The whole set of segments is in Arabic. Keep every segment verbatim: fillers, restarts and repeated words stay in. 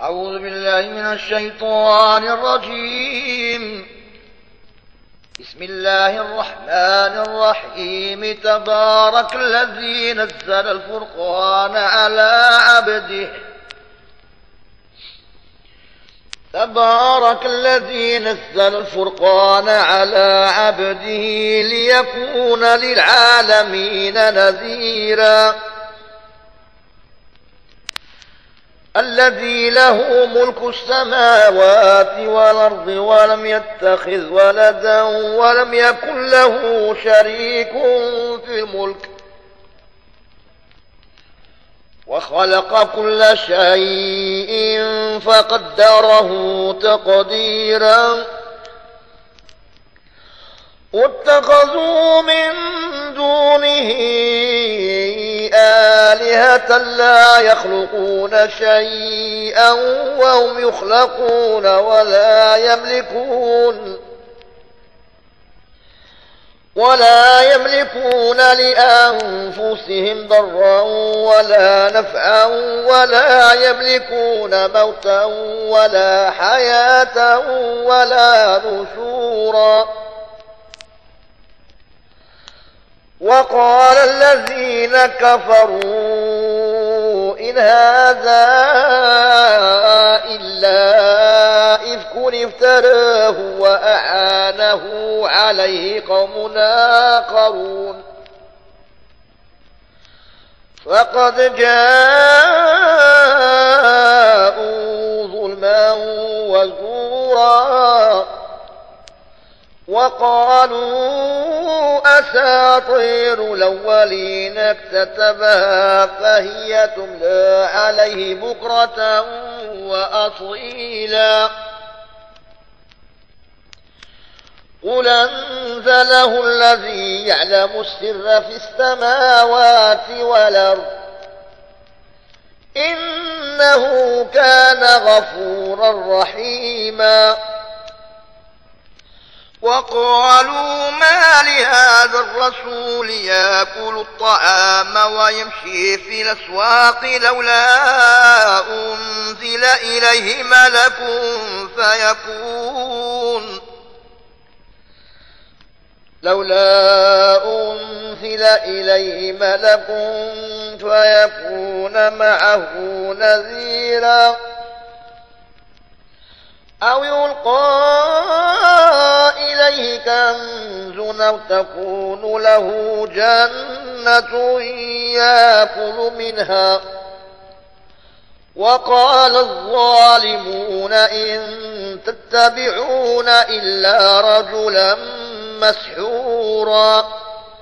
أعوذ بالله من الشيطان الرجيم. بسم الله الرحمن الرحيم. تبارك الذي نزل الفرقان على عبده تبارك الذي نزل الفرقان على عبده ليكون للعالمين نذيرا. الذي له ملك السماوات والأرض ولم يتخذ ولدا ولم يكن له شريك في الملك وخلق كل شيء فقدره تقديرا. واتخذوا من دونه آلهة لا يخلقون شيئا وهم يخلقون ولا يملكون ولا يملكون لأنفسهم ضرا ولا نفعا ولا يملكون موتا ولا حياة ولا نشورا. وقال الذين كفروا إن هذا إلا إفك افتراه وأعانه عليه قوم آخرون فقد جاءوا ظلما وزورا. وقالوا أساطير الأولين اكتتبها فهي تملى عليه بكرة وأصيلا. قل أنزله الذي يعلم السر في السماوات والأرض إنه كان غفورا رحيما. وقالوا ما لهذا الرسول يأكل الطعام ويمشي في الأسواق لولا أنزل إليه ملك فيكون لولا أنزل إليه ملك فيكون معه نذيرا أو يلقى إليه كنز أو تكون له جنة يأكل منها. وقال الظالمون إن تتبعون إلا رجلا مسحورا.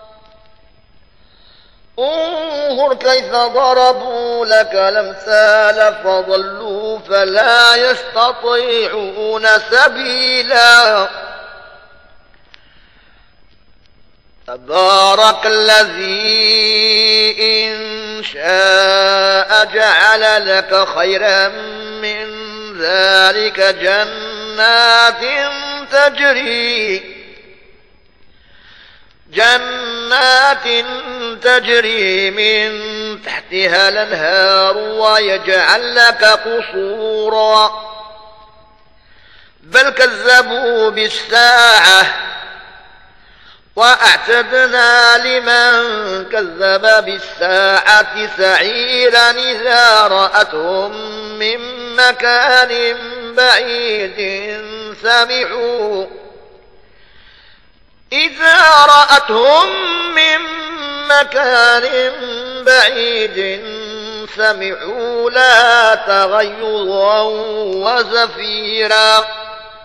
انظر كيف ضربوا لك الأمثال فضلوا فلا يستطيعون سبيلا. تبارك الذي إن شاء جعل لك خيرا من ذلك جنات تجري جنات تجري من تحتها الأنهار ويجعل لك قصورا. بل كذبوا بالساعة وأعتدنا لمن كذب بالساعة سعيرا إذا رأتهم من مكان بعيد سمعوا إذا رأتهم من مكان بعيد سمعوا لها تغيظا وزفيرا.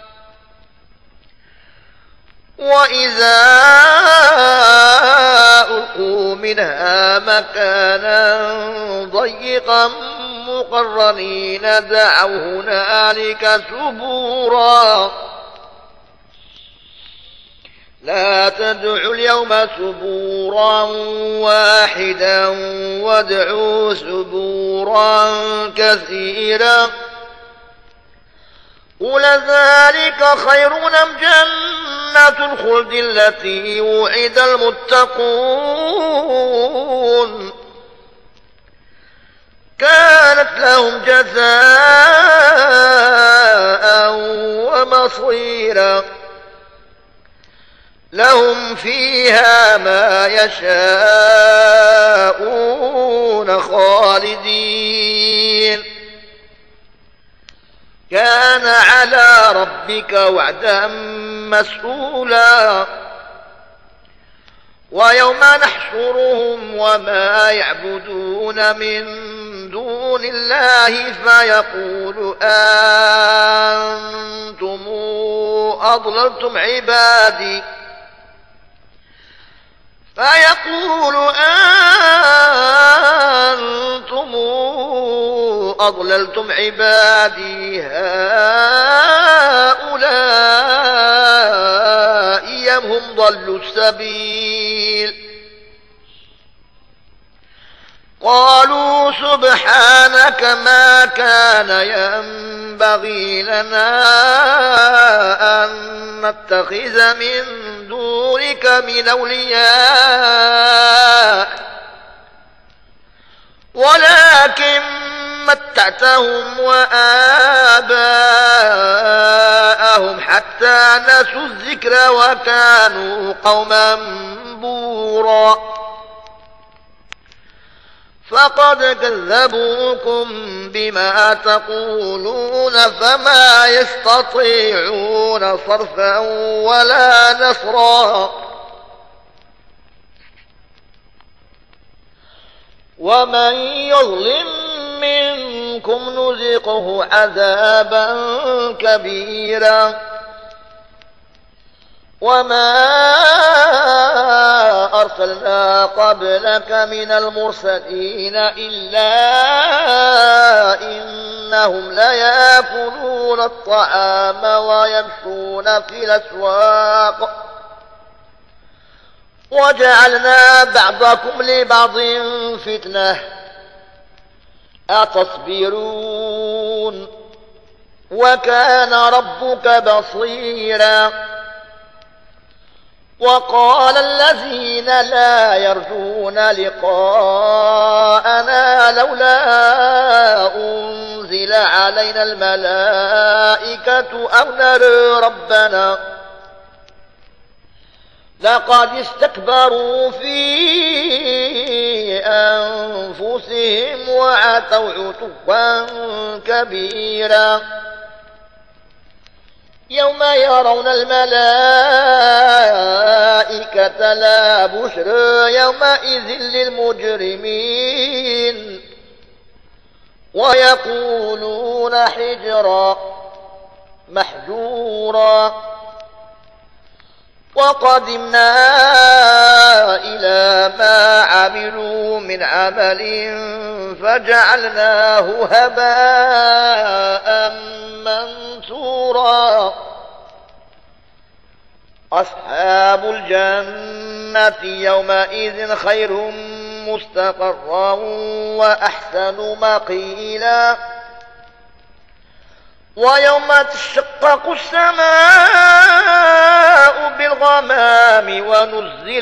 وإذا ألقوا منها مكانا ضيقا مقرنين دعوا هنالك ثبورا. لا تدعوا اليوم ثبورا واحدا وادعوا ثبورا كثيرا. قل ذلك خير أم جنة الخلد التي وعد المتقون كانت لهم جزاء كبيرا لهم فيها ما يشاءون خالدين كان على ربك وعدا مسئولا ويوم نحشرهم وما يعبدون من دون الله فيقول أنتم أضللتم عبادي فيقول أنتم أضللتم عبادي هؤلاء أم هم ضلوا السبيل قالوا سبحانك ما كان ينبغي لنا أن نتخذ من دونك من أولياء ولكن متعتهم وآباءهم حتى نسوا الذكر وكانوا قوما بورا فقد كذبوكم بما تقولون فما يستطيعون صرفا ولا نصرا ومن يظلم منكم نذقه عذابا كبيرا وما أرسلنا قبلك من المرسلين إلا إنهم ليأكلون الطعام ويمشون في الأسواق وجعلنا بعضكم لبعض فتنة أتصبرون وكان ربك بصيرا وقال الذين لا يرجون لقاءنا لولا أنزل علينا الملائكة أو نرى ربنا لقد استكبروا في أنفسهم وعتوا عتوا كبيرا يوم يرون الملائكة لا بشرى يومئذ للمجرمين ويقولون حجرا محجورا وقدمنا إلى ما عملوا من عمل فجعلناه هباء منثورا أصحاب الجنة يومئذ خير مستقرا وأحسن مقيلا ويوم تشقق السماء بالغمام ونزل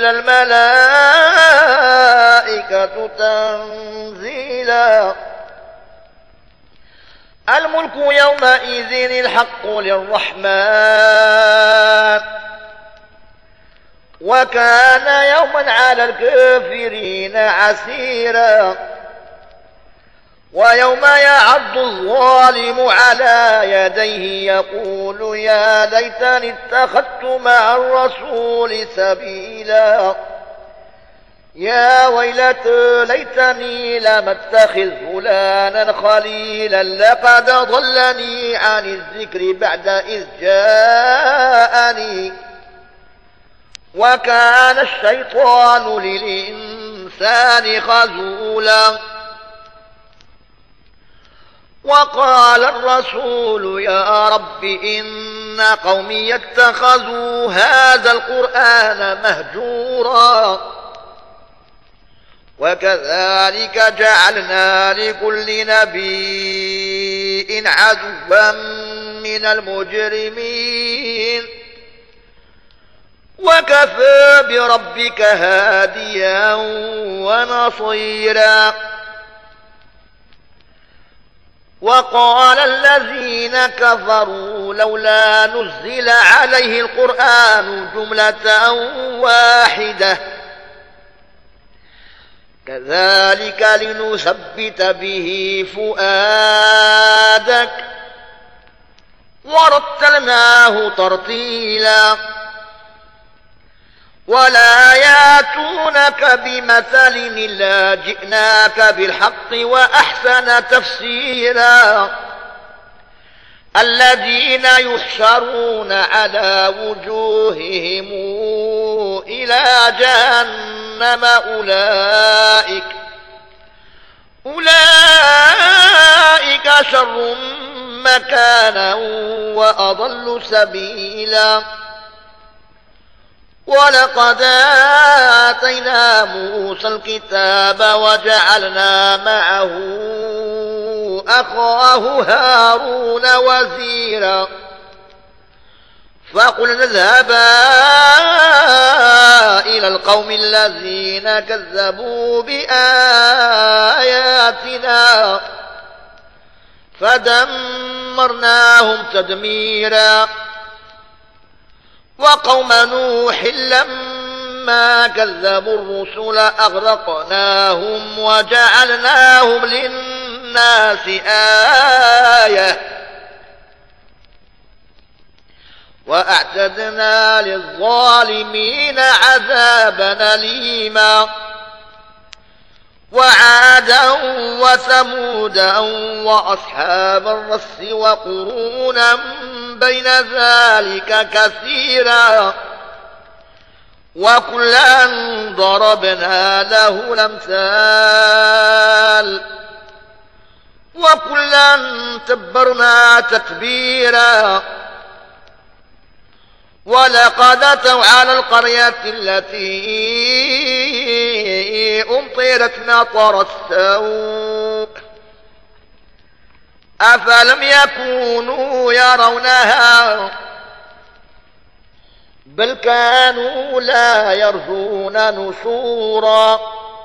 الملائكة تنزيلا الملك يومئذ الحق للرحمن وكان يوما على الكافرين عسيرا ويوم يعض الظالم على يديه يقول يا ليتني اتخذت مع الرسول سبيلا يا ويلتى ليتني لم اتخذ فلانا خليلا لقد ضلني عن الذكر بعد إذ جاءني وكان الشيطان للإنسان خذولا وقال الرسول يا رب إن قومي اتخذوا هذا القرآن مهجورا وكذلك جعلنا لكل نبي عدوا من المجرمين وكفى بربك هاديا ونصيرا وقال الذين كفروا لولا نزل عليه القرآن جملة واحدة كذلك لنثبت به فؤادك ورتلناه ترتيلا ولا ياتونك بمثل إلا جئناك بالحق وأحسن تفسيرا الذين يحشرون على وجوههم إلى جهنم أولئك أولئك شر مكانا وأضل سبيلا ولقد آتينا موسى الكتاب وجعلنا معه أخاه هارون وزيرا فقلنا اذهبا إلى القوم الذين كذبوا بآياتنا فدمرناهم تدميرا وقوم نوح لما كذبوا الرسل أغرقناهم وجعلناهم للناس آية وأعتدنا للظالمين عذابا أليما وعادا وثمودا وأصحاب الرس وقرونا بين ذلك كثيرا وكلا ضربنا له الأمثال وكلا تبرنا تتبيرا ولقد أتوا على القرية التي أمطرت مطر السوء أفلم يكونوا يرونها بل كانوا لا يرجون نشورا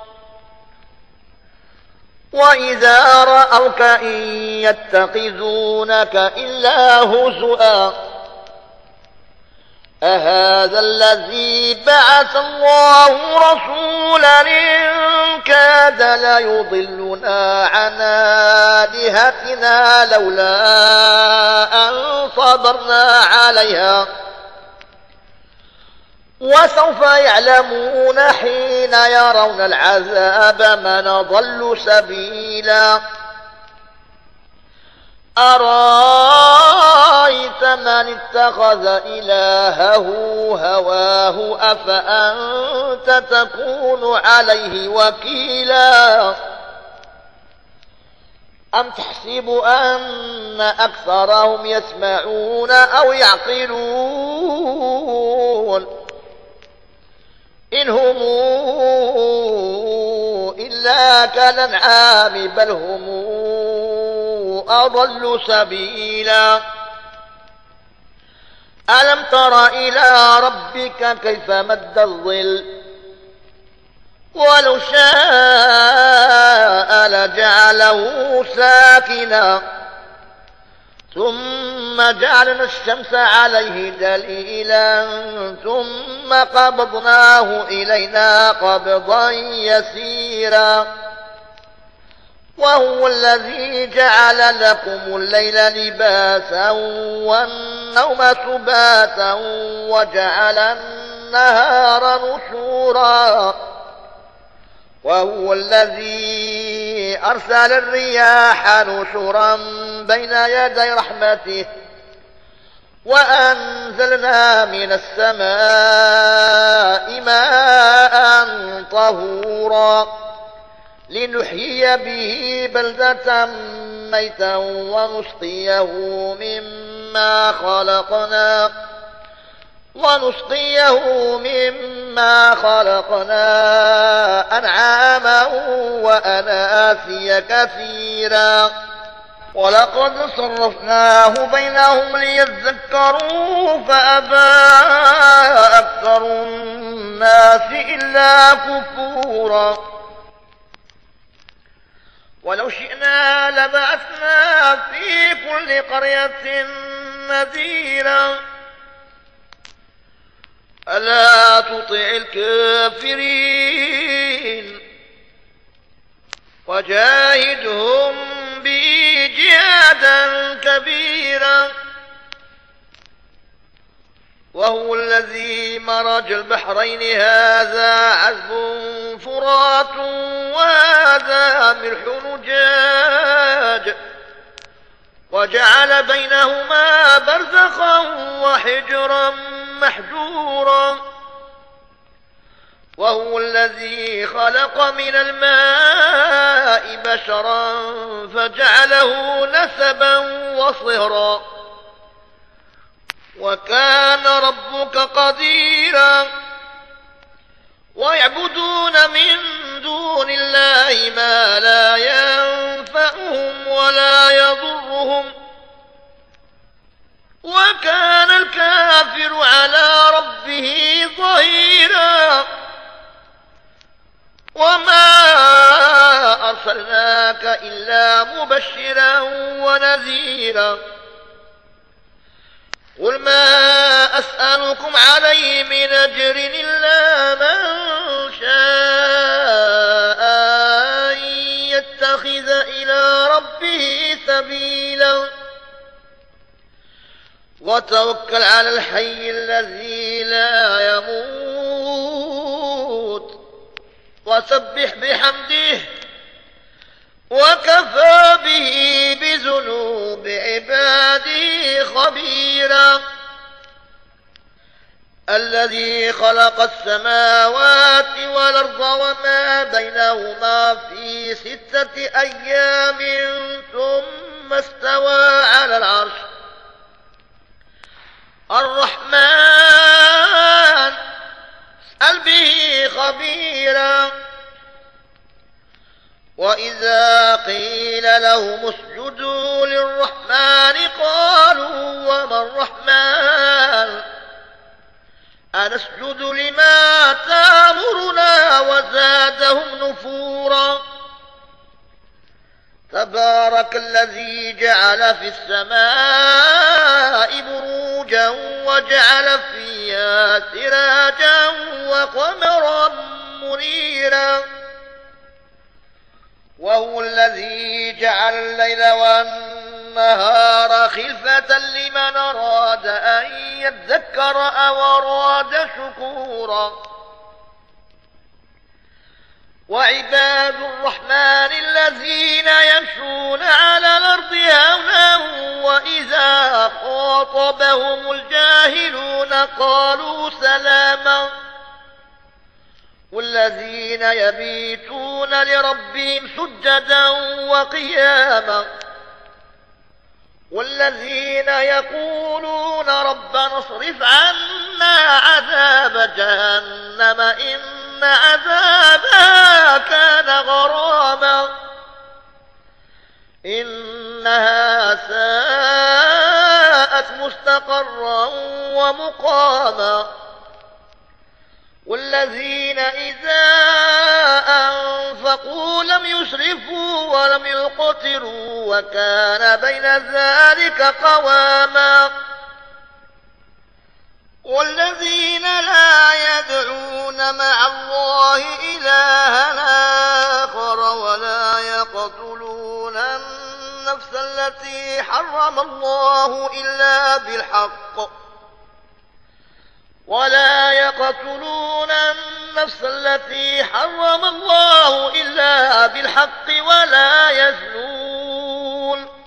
وإذا رأوك إن يتخذونك إلا هزؤا أهذا الذي بعث الله رسولا إن كاد ليضلنا عن آلهتنا لولا أن صبرنا عليها وسوف يعلمون حين يرون العذاب من ضل سبيلا أرأيت من اتخذ إلهه هواه أفأنت تكون عليه وكيلا أم تحسب أن أكثرهم يسمعون أو يعقلون إن هم إلا كالأنعام بل هم أضل سبيلا ألم تر إلى ربك كيف مد الظل ولو شاء لجعله ساكنا ثم جعلنا الشمس عليه دليلا ثم قبضناه إلينا قبضا يسيرا وهو الذي جعل لكم الليل لباسا والنوم سباتا وجعل النهار نشورا وهو الذي أرسل الرياح نشرا بين يدي رحمته وأنزلنا من السماء ماء طهورا لنحيي به بلدة ميتا ونسقيه مما خلقنا ونسقيه مما خلقنا أنعاما وأناسيا كثيرا ولقد صرفناه بينهم ليذكروا فأبى أكثر الناس إلا كفورا ولو شئنا لبعثنا في كل قرية نذيرا ألا تطع الكافرين وجاهدهم به جهادا كبيرا وهو الذي مرج البحرين هذا عذب فرات وهذا ملح نجاج وجعل بينهما برزخا وحجرا محجورا وهو الذي خلق من الماء بشرا فجعله نسبا وصهرا وكان ربك قديرا ويعبدون من دون الله ما لا ينفعهم ولا يضرهم وكان الكافر على ربه ظهيرا وما أرسلناك إلا مبشرا ونذيرا قل ما أسألكم عليه من أجر إلا من شاء أن يتخذ إلى ربه سبيلا وتوكل على الحي الذي لا يموت وسبح بحمده وكفى به بذنوب عباده خبيرا الذي خلق السماوات والأرض وما بينهما في ستة أيام ثم استوى على العرش الرحمن اسأل به خبيرا وإذا قيل لهم اسجدوا للرحمن قالوا وما الرحمن أنسجد لما تأمرنا وزادهم نفورا تبارك الذي جعل في السماء بروجا وجعل فيها سراجا وقمرا منيرا وهو الذي جعل الليل والنهار خلفة لمن أراد أن يذكر أو أراد شكورا وعباد الرحمن الذين يمشون على الأرض هونا وإذا خاطبهم الجاهلون قالوا سلاما والذين يبيتون لربهم سجدا وقياما والذين يقولون ربنا اصرف عنا عذاب جهنم إن عذابها كان غراما إنها ساءت مستقرا ومقاما والذين إذا أنفقوا لم يسرفوا ولم يقتروا وكان بين ذلك قواما والذين لا يدعون مع الله إلها آخر ولا يقتلون النفس التي حرم الله إلا بالحق ولا يقتلون النفس التي حرم الله إلا بالحق ولا يزنون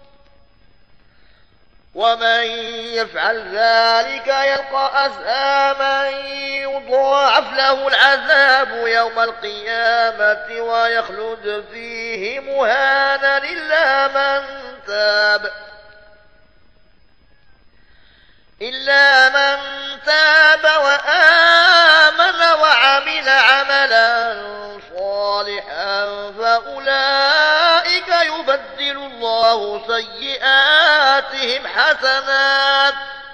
ومن يفعل ذلك يلقى أثاما يضاعف له العذاب يوم القيامة ويخلد فيه مهانا إلا من تاب إلا من تاب وآمن وعمل عملا صالحا فأولئك يبدل الله سيئاتهم حسنات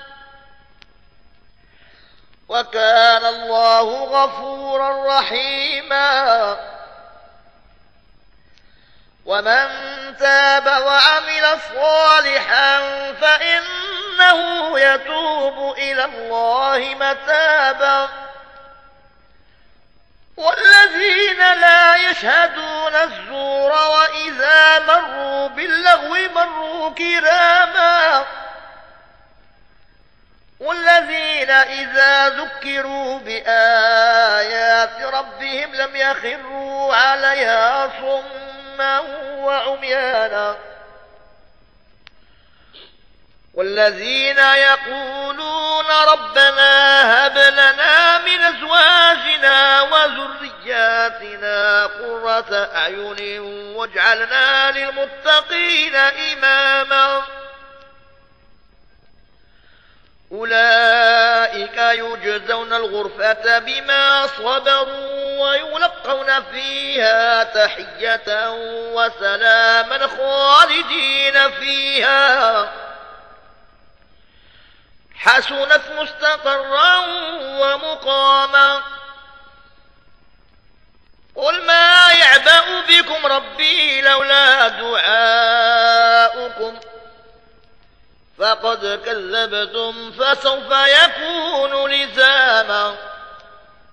وكان الله غفورا رحيما ومن تاب وعمل صالحا فإن يتوب إلى الله متابا والذين لا يشهدون الزور وإذا مروا باللغو مروا كراما والذين إذا ذكروا بآيات ربهم لم يخروا عليها صما وعميانا والذين يقولون ربنا هب لنا من أزواجنا وذرياتنا قرة أعين واجعلنا للمتقين إماما أولئك يجزون الغرفة بما صبروا ويلقون فيها تحية وسلاما خالدين فيها حسنت مستقرا ومقاما قل ما يعبأ بكم ربي لولا دعاؤكم فقد كذبتم فسوف يكون لزاما